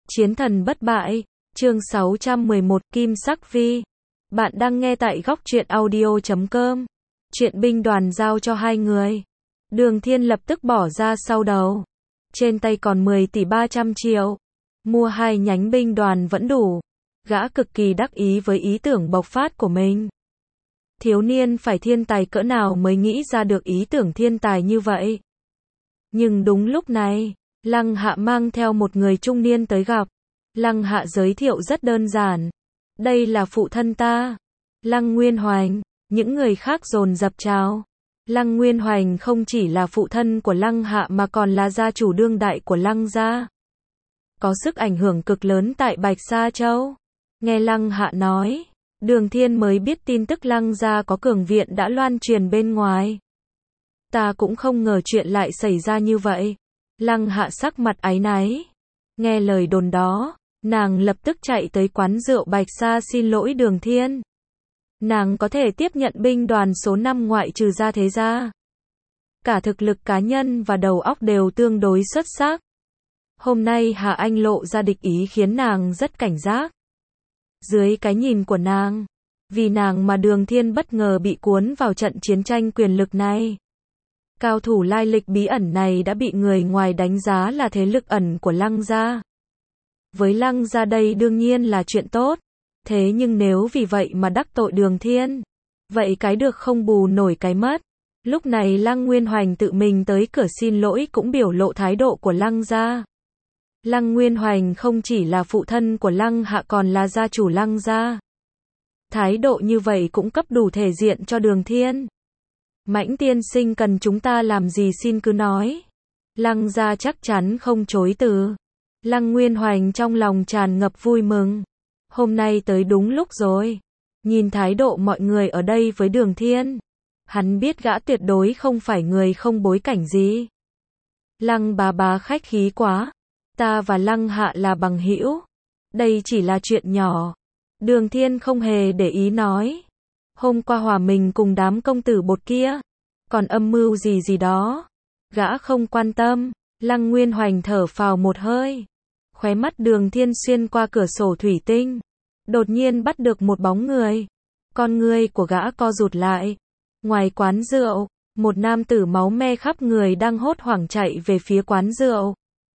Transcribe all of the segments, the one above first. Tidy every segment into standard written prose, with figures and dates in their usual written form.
Chiến thần bất bại, chương 611 Kim Sắc Vi. Bạn đang nghe tại góc truyện audio.com. Chuyện binh đoàn giao cho hai người. Đường Thiên lập tức bỏ ra sau đầu. Trên tay còn 10 tỷ 300 triệu. Mua hai nhánh binh đoàn vẫn đủ. Gã cực kỳ đắc ý với ý tưởng bộc phát của mình. Thiếu niên phải thiên tài cỡ nào mới nghĩ ra được ý tưởng thiên tài như vậy. Nhưng đúng lúc này, Lăng Hạ mang theo một người trung niên tới gặp. Lăng Hạ giới thiệu rất đơn giản. Đây là phụ thân ta, Lăng Nguyên Hoành. Những người khác dồn dập chào. Lăng Nguyên Hoành không chỉ là phụ thân của Lăng Hạ mà còn là gia chủ đương đại của Lăng gia. Có sức ảnh hưởng cực lớn tại Bạch Sa Châu. Nghe Lăng Hạ nói, Đường Thiên mới biết tin tức Lăng gia có cường viện đã loan truyền bên ngoài. Ta cũng không ngờ chuyện lại xảy ra như vậy. Lăng Hạ sắc mặt áy náy. Nghe lời đồn đó, nàng lập tức chạy tới quán rượu Bạch Sa xin lỗi Đường Thiên. Nàng có thể tiếp nhận binh đoàn số 5 ngoại trừ ra thế gia. Cả thực lực cá nhân và đầu óc đều tương đối xuất sắc. Hôm nay Hà Anh lộ ra địch ý khiến nàng rất cảnh giác. Dưới cái nhìn của nàng, vì nàng mà Đường Thiên bất ngờ bị cuốn vào trận chiến tranh quyền lực này. Cao thủ lai lịch bí ẩn này đã bị người ngoài đánh giá là thế lực ẩn của Lăng gia. Với Lăng gia đây đương nhiên là chuyện tốt. Thế nhưng nếu vì vậy mà đắc tội Đường Thiên, vậy cái được không bù nổi cái mất. Lúc này Lăng Nguyên Hoành tự mình tới cửa xin lỗi cũng biểu lộ thái độ của Lăng gia. Lăng Nguyên Hoành không chỉ là phụ thân của Lăng Hạ còn là gia chủ Lăng gia. Thái độ như vậy cũng cấp đủ thể diện cho Đường Thiên. Mãnh tiên sinh cần chúng ta làm gì xin cứ nói. Lăng gia chắc chắn không chối từ. Lăng Nguyên Hoành trong lòng tràn ngập vui mừng. Hôm nay tới đúng lúc rồi. Nhìn thái độ mọi người ở đây với Đường Thiên, hắn biết gã tuyệt đối không phải người không bối cảnh gì. Lăng bá khách khí quá. Ta và Lăng Hạ là bằng hữu. Đây chỉ là chuyện nhỏ. Đường Thiên không hề để ý nói. Hôm qua hòa mình cùng đám công tử bột kia. Còn âm mưu gì đó. Gã không quan tâm. Lăng Nguyên Hoành thở phào một hơi. Khóe mắt Đường Thiên xuyên qua cửa sổ thủy tinh. Đột nhiên bắt được một bóng người. Con ngươi của gã co rụt lại. Ngoài quán rượu, một nam tử máu me khắp người đang hốt hoảng chạy về phía quán rượu.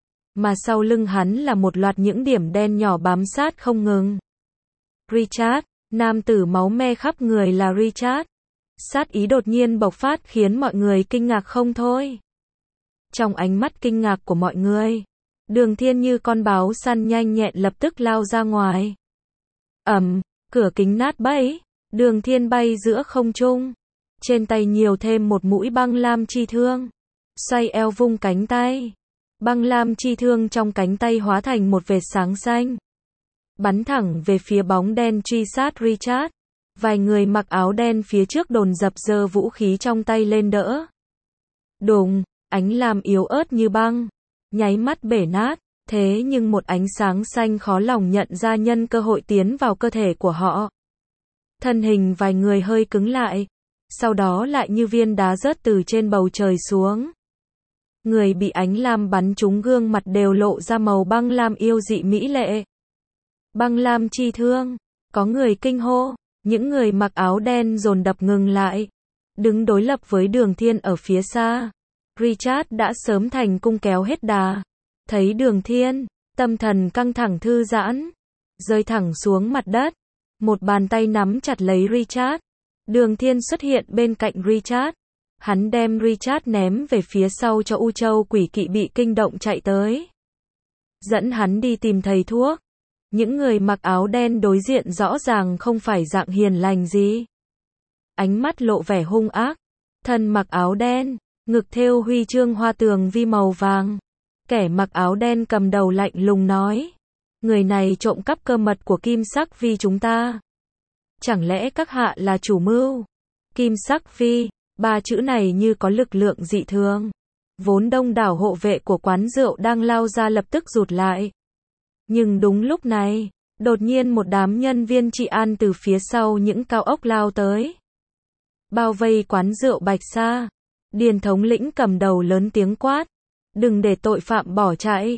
Mà sau lưng hắn là một loạt những điểm đen nhỏ bám sát không ngừng. Richard, nam tử máu me khắp người là Richard. Sát ý đột nhiên bộc phát khiến mọi người kinh ngạc không thôi. Trong ánh mắt kinh ngạc của mọi người, Đường Thiên như con báo săn nhanh nhẹn lập tức lao ra ngoài. Cửa kính nát bấy, Đường Thiên bay giữa không trung. Trên tay nhiều thêm một mũi băng lam chi thương. Xoay eo vung cánh tay. Băng lam chi thương trong cánh tay hóa thành một vệt sáng xanh. Bắn thẳng về phía bóng đen truy sát Richard. Vài người mặc áo đen phía trước dồn dập giơ vũ khí trong tay lên đỡ. Đùng, ánh lam yếu ớt như băng. Nháy mắt bể nát. Thế nhưng một ánh sáng xanh khó lòng nhận ra nhân cơ hội tiến vào cơ thể của họ. Thân hình vài người hơi cứng lại. Sau đó lại như viên đá rớt từ trên bầu trời xuống. Người bị ánh lam bắn trúng gương mặt đều lộ ra màu băng lam yêu dị mỹ lệ. Băng lam chi thương. Có người kinh hô. Những người mặc áo đen dồn đập ngừng lại. Đứng đối lập với Đường Thiên ở phía xa. Richard đã sớm thành cung kéo hết đà. Thấy Đường Thiên, tâm thần căng thẳng thư giãn. Rơi thẳng xuống mặt đất. Một bàn tay nắm chặt lấy Richard. Đường Thiên xuất hiện bên cạnh Richard. Hắn đem Richard ném về phía sau cho U Châu quỷ kỵ bị kinh động chạy tới. Dẫn hắn đi tìm thầy thuốc. Những người mặc áo đen đối diện rõ ràng không phải dạng hiền lành gì. Ánh mắt lộ vẻ hung ác. Thân mặc áo đen, ngực thêu huy chương hoa tường vi màu vàng. Kẻ mặc áo đen cầm đầu lạnh lùng nói. Người này trộm cắp cơ mật của Kim Sắc Vi chúng ta. Chẳng lẽ các hạ là chủ mưu? Kim Sắc Vi, ba chữ này như có lực lượng dị thường. Vốn đông đảo hộ vệ của quán rượu đang lao ra lập tức rụt lại. Nhưng đúng lúc này, đột nhiên một đám nhân viên trị an từ phía sau những cao ốc lao tới. Bao vây quán rượu Bạch Sa. Điền thống lĩnh cầm đầu lớn tiếng quát. Đừng để tội phạm bỏ chạy.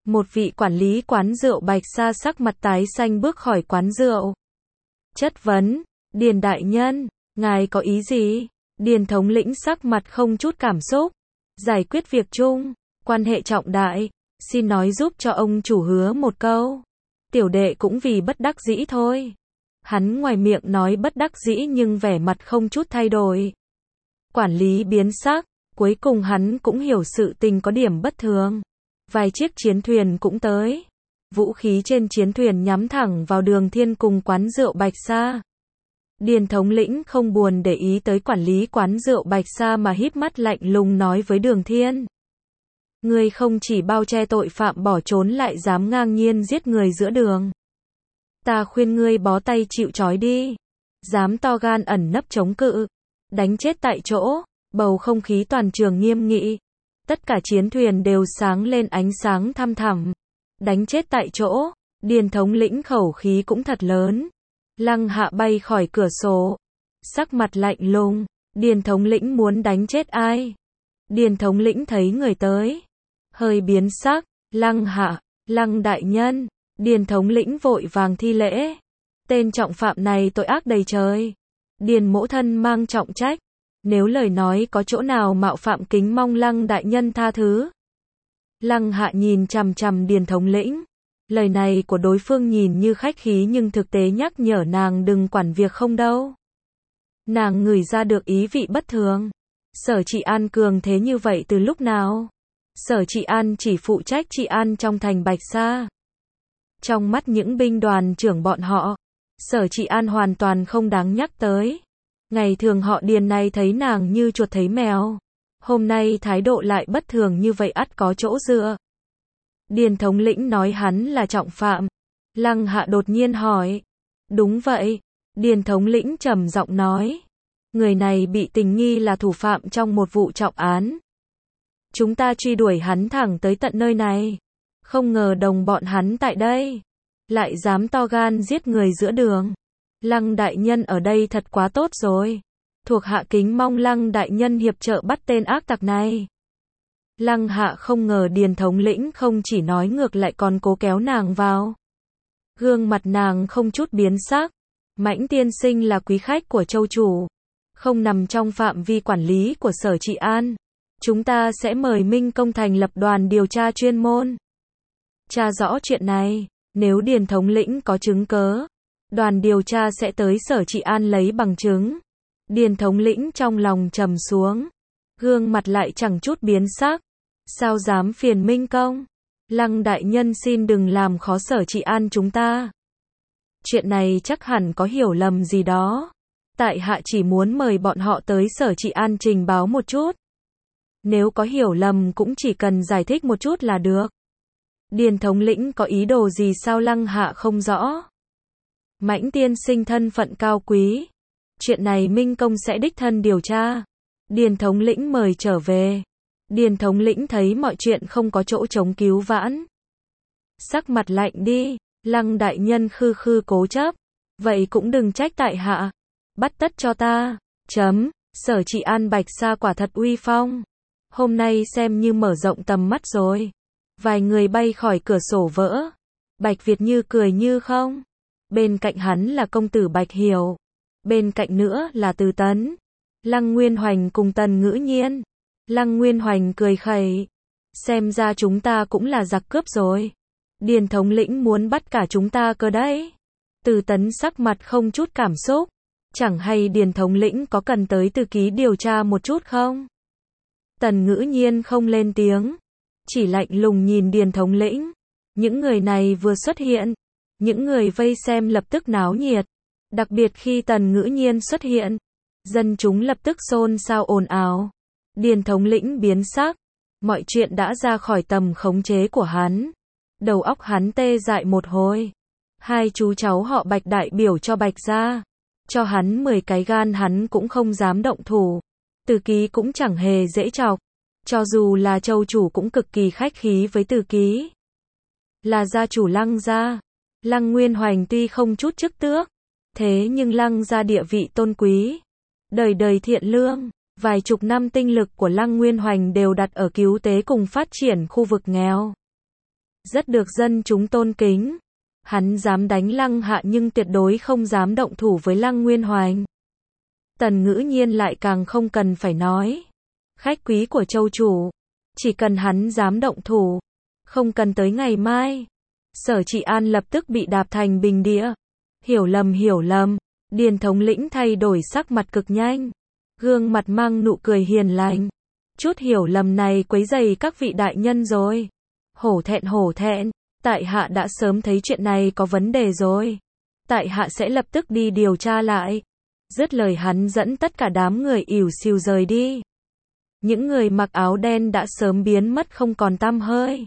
Một vị quản lý quán rượu Bạch Sa sắc mặt tái xanh bước khỏi quán rượu. Chất vấn, Điền đại nhân, ngài có ý gì? Điền thống lĩnh sắc mặt không chút cảm xúc. Giải quyết việc chung, quan hệ trọng đại, xin nói giúp cho ông chủ hứa một câu. Tiểu đệ cũng vì bất đắc dĩ thôi. Hắn ngoài miệng nói bất đắc dĩ nhưng vẻ mặt không chút thay đổi. Quản lý biến sắc, cuối cùng hắn cũng hiểu sự tình có điểm bất thường. Vài chiếc chiến thuyền cũng tới. Vũ khí trên chiến thuyền nhắm thẳng vào Đường Thiên cùng quán rượu Bạch Sa. Điền thống lĩnh không buồn để ý tới quản lý quán rượu Bạch Sa mà híp mắt lạnh lùng nói với Đường Thiên. Ngươi không chỉ bao che tội phạm bỏ trốn lại dám ngang nhiên giết người giữa đường. Ta khuyên ngươi bó tay chịu trói đi. Dám to gan ẩn nấp chống cự. Đánh chết tại chỗ. Bầu không khí toàn trường nghiêm nghị. Tất cả chiến thuyền đều sáng lên ánh sáng thăm thẳm. Đánh chết tại chỗ. Điền thống lĩnh khẩu khí cũng thật lớn. Lăng Hạ bay khỏi cửa sổ. Sắc mặt lạnh lùng. Điền thống lĩnh muốn đánh chết ai? Điền thống lĩnh thấy người tới. Hơi biến sắc. Lăng Hạ, Lăng đại nhân. Điền thống lĩnh vội vàng thi lễ. Tên trọng phạm này tội ác đầy trời. Điền mỗ thân mang trọng trách. Nếu lời nói có chỗ nào mạo phạm kính mong Lăng đại nhân tha thứ. Lăng Hạ nhìn chằm chằm Điền thống lĩnh. Lời này của đối phương nhìn như khách khí nhưng thực tế nhắc nhở nàng đừng quản việc không đâu. Nàng ngửi ra được ý vị bất thường. Sở Trị An cường thế như vậy từ lúc nào? Sở Trị An chỉ phụ trách trị an trong thành Bạch Sa. Trong mắt những binh đoàn trưởng bọn họ, Sở Trị An hoàn toàn không đáng nhắc tới. Ngày thường họ Điền này thấy nàng như chuột thấy mèo. Hôm nay thái độ lại bất thường như vậy ắt có chỗ dựa. Điền thống lĩnh nói hắn là trọng phạm. Lăng Hạ đột nhiên hỏi. Đúng vậy. Điền thống lĩnh trầm giọng nói. Người này bị tình nghi là thủ phạm trong một vụ trọng án. Chúng ta truy đuổi hắn thẳng tới tận nơi này. Không ngờ đồng bọn hắn tại đây. Lại dám to gan giết người giữa đường. Lăng đại nhân ở đây thật quá tốt rồi. Thuộc hạ kính mong Lăng đại nhân hiệp trợ bắt tên ác tặc này. Lăng Hạ không ngờ Điền thống lĩnh không chỉ nói ngược lại còn cố kéo nàng vào. Gương mặt nàng không chút biến sắc. Mãnh tiên sinh là quý khách của châu chủ. Không nằm trong phạm vi quản lý của Sở Trị An. Chúng ta sẽ mời Minh Công thành lập đoàn điều tra chuyên môn. Tra rõ chuyện này. Nếu Điền thống lĩnh có chứng cớ, đoàn điều tra sẽ tới Sở Trị An lấy bằng chứng. Điền thống lĩnh trong lòng trầm xuống. Gương mặt lại chẳng chút biến sắc. Sao dám phiền Minh Công? Lăng đại nhân xin đừng làm khó Sở Trị An chúng ta. Chuyện này chắc hẳn có hiểu lầm gì đó. Tại hạ chỉ muốn mời bọn họ tới Sở Trị An trình báo một chút. Nếu có hiểu lầm cũng chỉ cần giải thích một chút là được. Điền thống lĩnh có ý đồ gì sao Lăng Hạ không rõ. Mãnh tiên sinh thân phận cao quý. Chuyện này Minh Công sẽ đích thân điều tra. Điền thống lĩnh mời trở về. Điền thống lĩnh thấy mọi chuyện không có chỗ chống cứu vãn. Sắc mặt lạnh đi. Lăng đại nhân khư khư cố chấp. Vậy cũng đừng trách tại hạ. Bắt tất cho ta. Sở Trị An Bạch Sa quả thật uy phong. Hôm nay xem như mở rộng tầm mắt rồi. Vài người bay khỏi cửa sổ vỡ. Bạch Việt Như cười như không. Bên cạnh hắn là công tử Bạch Hiểu. Bên cạnh nữa là Từ Tấn. Lăng Nguyên Hoành cùng Tần Ngữ Nhiên. Lăng Nguyên Hoành cười khẩy. Xem ra chúng ta cũng là giặc cướp rồi. Điền thống lĩnh muốn bắt cả chúng ta cơ đấy. Từ Tấn sắc mặt không chút cảm xúc. Chẳng hay Điền thống lĩnh có cần tới Từ Ký điều tra một chút không? Tần Ngữ Nhiên không lên tiếng. Chỉ lạnh lùng nhìn Điền thống lĩnh. Những người này vừa xuất hiện. Những người vây xem lập tức náo nhiệt. Đặc biệt khi Tần Ngữ Nhiên xuất hiện. Dân chúng lập tức xôn xao ồn ào. Điền thống lĩnh biến sắc. Mọi chuyện đã ra khỏi tầm khống chế của hắn. Đầu óc hắn tê dại một hồi. Hai chú cháu họ Bạch đại biểu cho Bạch gia. Cho hắn 10 cái gan hắn cũng không dám động thủ. Từ Ký cũng chẳng hề dễ chọc. Cho dù là châu chủ cũng cực kỳ khách khí với Từ Ký. Là gia chủ Lăng gia. Lăng Nguyên Hoành tuy không chút chức tước. Thế nhưng Lăng gia địa vị tôn quý. Đời đời thiện lương. Vài chục năm tinh lực của Lăng Nguyên Hoành đều đặt ở cứu tế cùng phát triển khu vực nghèo. rất được dân chúng tôn kính. Hắn dám đánh Lăng Hạ nhưng tuyệt đối không dám động thủ với Lăng Nguyên Hoành. Tần Ngữ Nhiên lại càng không cần phải nói. Khách quý của châu chủ, chỉ cần hắn dám động thủ, không cần tới ngày mai. Sở Trị An lập tức bị đạp thành bình địa. Hiểu lầm, Điền thống lĩnh thay đổi sắc mặt cực nhanh. Gương mặt mang nụ cười hiền lành. Chút hiểu lầm này quấy rầy các vị đại nhân rồi. Hổ thẹn, tại hạ đã sớm thấy chuyện này có vấn đề rồi. Tại hạ sẽ lập tức đi điều tra lại. Dứt lời hắn dẫn tất cả đám người ỉu xìu rời đi. Những người mặc áo đen đã sớm biến mất không còn tăm hơi.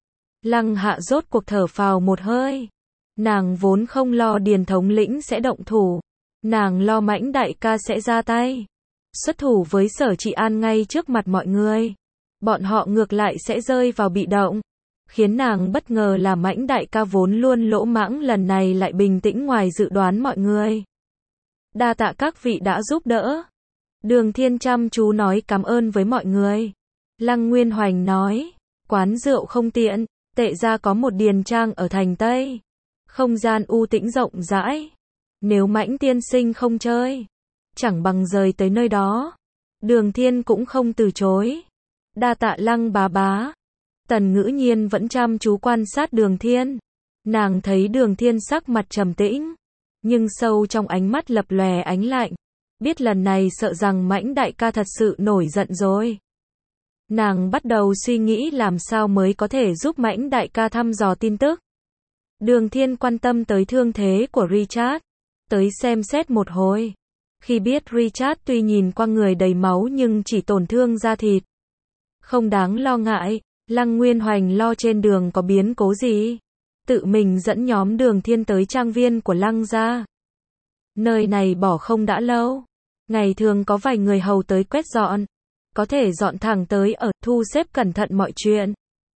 Lăng Hạ rốt cuộc thở phào một hơi. Nàng vốn không lo Điền thống lĩnh sẽ động thủ. Nàng lo Mãnh đại ca sẽ ra tay. Xuất thủ với Sở Trị An ngay trước mặt mọi người. Bọn họ ngược lại sẽ rơi vào bị động. Khiến nàng bất ngờ là Mãnh đại ca vốn luôn lỗ mãng lần này lại bình tĩnh ngoài dự đoán mọi người. Đa tạ các vị đã giúp đỡ. Đường Thiên chăm chú nói cảm ơn với mọi người. Lăng Nguyên Hoành nói, quán rượu không tiện, tệ ra có một điền trang ở thành Tây. Không gian u tĩnh rộng rãi. Nếu Mãnh tiên sinh không chơi, chẳng bằng rời tới nơi đó. Đường Thiên cũng không từ chối. Đa tạ Lăng bá. Tần Ngữ Nhiên vẫn chăm chú quan sát Đường Thiên. Nàng thấy Đường Thiên sắc mặt trầm tĩnh, nhưng sâu trong ánh mắt lập lòe ánh lạnh. Biết lần này sợ rằng Mãnh đại ca thật sự nổi giận rồi. Nàng bắt đầu suy nghĩ làm sao mới có thể giúp Mãnh đại ca thăm dò tin tức. Đường Thiên quan tâm tới thương thế của Richard, tới xem xét một hồi. Khi biết Richard tuy nhìn qua người đầy máu nhưng chỉ tổn thương da thịt, không đáng lo ngại. Lăng Nguyên Hoành lo trên đường có biến cố gì, tự mình dẫn nhóm Đường Thiên tới trang viên của Lăng gia. Nơi này bỏ không đã lâu, ngày thường có vài người hầu tới quét dọn, có thể dọn thẳng tới ở, thu xếp cẩn thận mọi chuyện.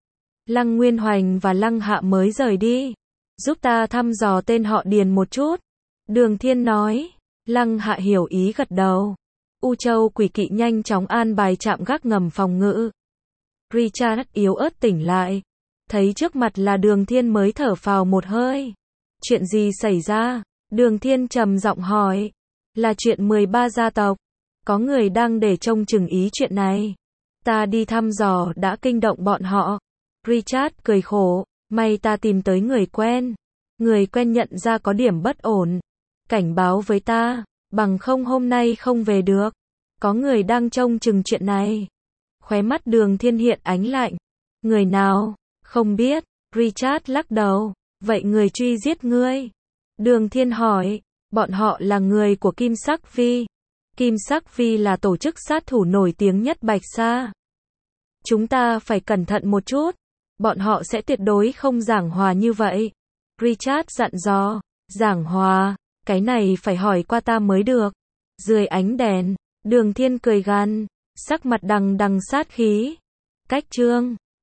Lăng Nguyên Hoành và Lăng Hạ mới rời đi. Giúp ta thăm dò tên họ Điền một chút. Đường Thiên nói. Lăng Hạ hiểu ý gật đầu. U Châu Quỷ Kỵ nhanh chóng an bài trạm gác ngầm phòng ngự. Richard yếu ớt tỉnh lại. Thấy trước mặt là Đường Thiên mới thở phào một hơi. Chuyện gì xảy ra? Đường Thiên trầm giọng hỏi. Là chuyện 13 gia tộc. Có người đang để trông chừng ý chuyện này. Ta đi thăm dò đã kinh động bọn họ. Richard cười khổ. May ta tìm tới người quen. Người quen nhận ra có điểm bất ổn. Cảnh báo với ta. Bằng không hôm nay không về được. Có người đang trông chừng chuyện này. Khóe mắt Đường Thiên hiện ánh lạnh. Người nào? Không biết. Richard lắc đầu. Vậy người truy giết ngươi? Đường Thiên hỏi. Bọn họ là người của Kim Sắc Vi. Kim Sắc Vi là tổ chức sát thủ nổi tiếng nhất Bạch Sa. Chúng ta phải cẩn thận một chút. Bọn họ sẽ tuyệt đối không giảng hòa như vậy. Richard dặn dò. Giảng hòa? Cái này phải hỏi qua ta mới được. Dưới ánh đèn, Đường Thiên cười gằn, sắc mặt đằng đằng sát khí. Cách chương